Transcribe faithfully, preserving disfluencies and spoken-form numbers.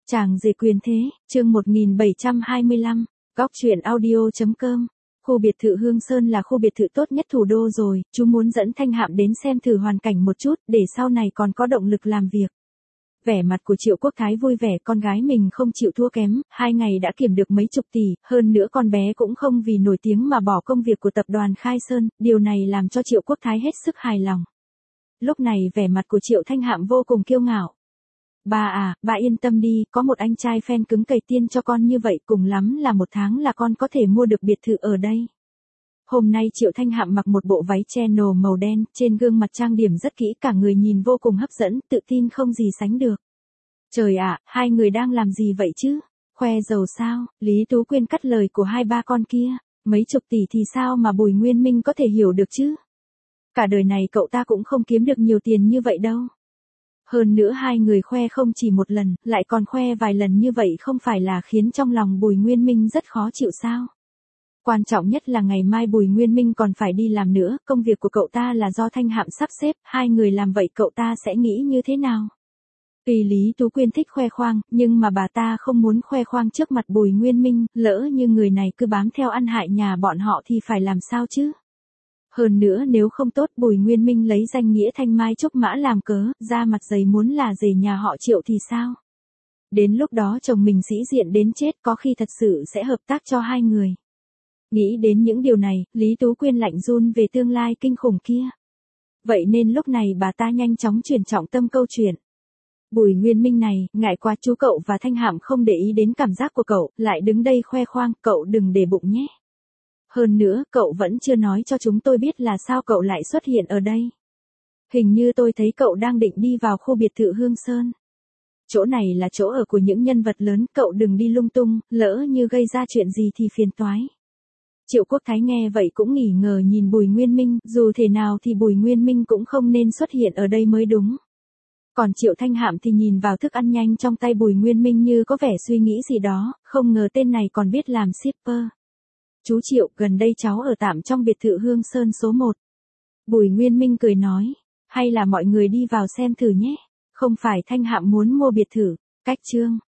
Chàng rể quyền thế, chương một nghìn bảy trăm hai mươi lăm, góc truyện audio.com. Khu biệt thự Hương Sơn là khu biệt thự tốt nhất thủ đô rồi, chú muốn dẫn Thanh Hạm đến xem thử hoàn cảnh một chút, để sau này còn có động lực làm việc. Vẻ mặt của Triệu Quốc Thái vui vẻ, con gái mình không chịu thua kém, hai ngày đã kiếm được mấy chục tỷ, hơn nữa con bé cũng không vì nổi tiếng mà bỏ công việc của tập đoàn Khai Sơn, điều này làm cho Triệu Quốc Thái hết sức hài lòng. Lúc này vẻ mặt của Triệu Thanh Hạm vô cùng kiêu ngạo. Bà à, bà yên tâm đi, có một anh trai phen cứng cày tiên cho con như vậy, cùng lắm là một tháng là con có thể mua được biệt thự ở đây. Hôm nay Triệu Thanh Hạm mặc một bộ váy channel màu đen, trên gương mặt trang điểm rất kỹ, cả người nhìn vô cùng hấp dẫn, tự tin không gì sánh được. Trời ạ, hai người đang làm gì vậy chứ? Khoe giàu sao? Lý Tú Quyên cắt lời của hai ba con kia. Mấy chục tỷ thì sao mà Bùi Nguyên Minh có thể hiểu được chứ? Cả đời này cậu ta cũng không kiếm được nhiều tiền như vậy đâu. Hơn nữa hai người khoe không chỉ một lần, lại còn khoe vài lần như vậy, không phải là khiến trong lòng Bùi Nguyên Minh rất khó chịu sao? Quan trọng nhất là ngày mai Bùi Nguyên Minh còn phải đi làm nữa, công việc của cậu ta là do Thanh Hạm sắp xếp, hai người làm vậy cậu ta sẽ nghĩ như thế nào? Tuy Lý Tú Quyên thích khoe khoang, nhưng mà bà ta không muốn khoe khoang trước mặt Bùi Nguyên Minh, lỡ như người này cứ bám theo ăn hại nhà bọn họ thì phải làm sao chứ? Hơn nữa nếu không tốt Bùi Nguyên Minh lấy danh nghĩa Thanh Mai Trúc Mã làm cớ, ra mặt dày muốn là rể nhà họ Triệu thì sao? Đến lúc đó chồng mình sĩ diện đến chết, có khi thật sự sẽ hợp tác cho hai người. Nghĩ đến những điều này, Lý Tú Quyên lạnh run về tương lai kinh khủng kia. Vậy nên lúc này bà ta nhanh chóng chuyển trọng tâm câu chuyện. Bùi Nguyên Minh này, ngại quá chú cậu và Thanh Hạm không để ý đến cảm giác của cậu, lại đứng đây khoe khoang, cậu đừng để bụng nhé. Hơn nữa, cậu vẫn chưa nói cho chúng tôi biết là sao cậu lại xuất hiện ở đây. Hình như tôi thấy cậu đang định đi vào khu biệt thự Hương Sơn. Chỗ này là chỗ ở của những nhân vật lớn, cậu đừng đi lung tung, lỡ như gây ra chuyện gì thì phiền toái. Triệu Quốc Thái nghe vậy cũng nghỉ ngờ nhìn Bùi Nguyên Minh, dù thế nào thì Bùi Nguyên Minh cũng không nên xuất hiện ở đây mới đúng. Còn Triệu Thanh Hạm thì nhìn vào thức ăn nhanh trong tay Bùi Nguyên Minh như có vẻ suy nghĩ gì đó, không ngờ tên này còn biết làm shipper. Chú Triệu, gần đây cháu ở tạm trong biệt thự Hương Sơn số một. Bùi Nguyên Minh cười nói, hay là mọi người đi vào xem thử nhé, không phải Thanh Hạm muốn mua biệt thự, cách chương.